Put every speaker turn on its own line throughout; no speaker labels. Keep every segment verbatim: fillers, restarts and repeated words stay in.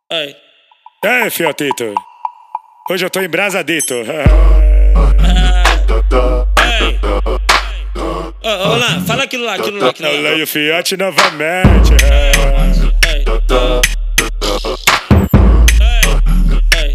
Ai.
E aí, fiotito? Hoje eu tô embrasadito.
Ai. Ô, lá, fala aquilo lá, aquilo lá, aquilo lá.
Eu leio o fiote novamente.
Ai. Ai.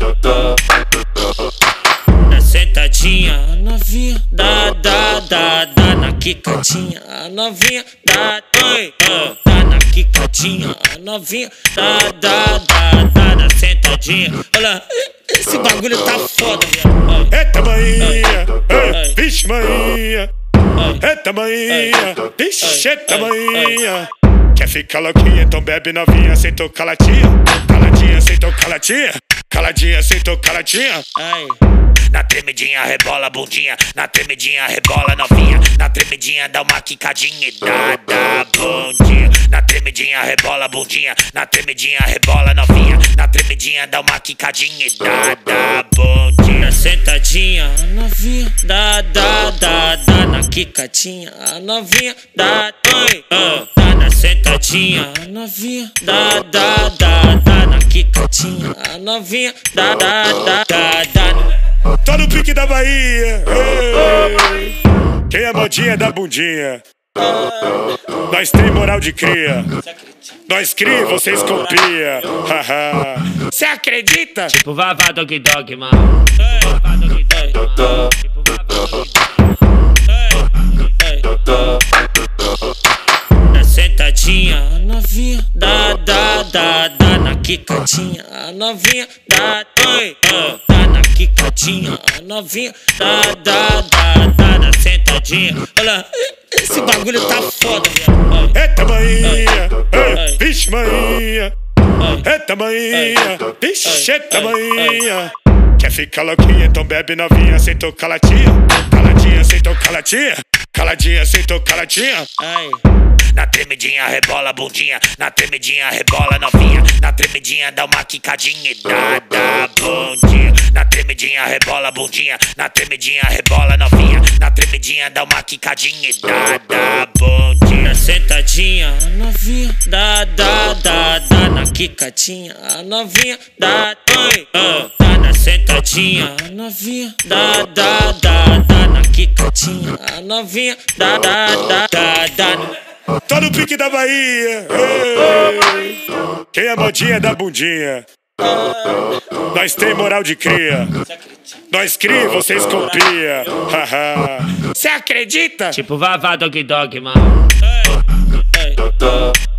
Na sentadinha, a novinha, dá, dá, dá, dá na quicadinha, a novinha, dá, oi, ah, dá na quicadinha, a novinha, dá, dá, dá, dá na sentadinha. Olha, esse bagulho tá foda, viado.
Eita, maninha, vixe, maninha. Eita, maninha, vixe, eita, maninha. Quer ficar louquinha, então bebe novinha, sem tocar latinha. Caladinha, sem tocar latinha. Caladinha, sem tocar latinha.
Ai.
Na tremidinha rebola bundinha, na tremidinha rebola novinha, na tremidinha dá uma quicadinha e dá, dá bundinha. Na tremidinha rebola bundinha, na tremidinha rebola novinha, na tremidinha dá uma quicadinha e dá, dá bundinha.
Na sentadinha, a novinha, dá, dá, dá, dá na quicadinha, a novinha, dá, oi, ah, dá na sentadinha, a novinha, dá, dá, dá, dá na quicadinha, a novinha, dá, dá, dá, dá, dá.
Tô no pique da Bahia. Ei. Quem é modinha da bundinha? Nós tem moral de cria. Nós cria, vocês copia. Cê acredita?
Tipo Vavá Dog Dog, mano. Tipo Vavá Dog Dog, mano. Tipo Vavá Dog Dog. Na sentadinha, a novinha, dá, dá, dá, dá na quicadinha, a novinha, dá, oi, ah, dá na quicadinha, a novinha, dá, dá, dá, dá na sentadinha. Olha, esse bagulho tá foda, viado.
Eita, maninha, vixe, maninha. Eita, maninha, vixe, eita, maninha. Quer ficar louquinha, então bebe novinha, sem tocar latinha. Caladinha, sem tocar latinha. Caladinha, sem tocar latinha.
Ai.
Na tremidinha rebola bundinha, na tremidinha rebola novinha, na tremidinha dá uma quicadinha e dá, dá bundinha. Na tremidinha rebola bundinha, na tremidinha rebola novinha, na tremidinha dá uma quicadinha e dá, dá bundinha.
Na sentadinha, a novinha, dá, dá, dá, dá na quicadinha, a novinha, dá, oi, ah, dá na sentadinha, a novinha, dá, dá, dá, dá na quicadinha, a novinha, dá, dá, dá, dá, dá.
Tô no pique da Bahia. Ei. Quem é modinha da bundinha? Nós tem moral de cria. Nós cria, vocês copia. Cê acredita?
Tipo Vavá Dog Dog, mano.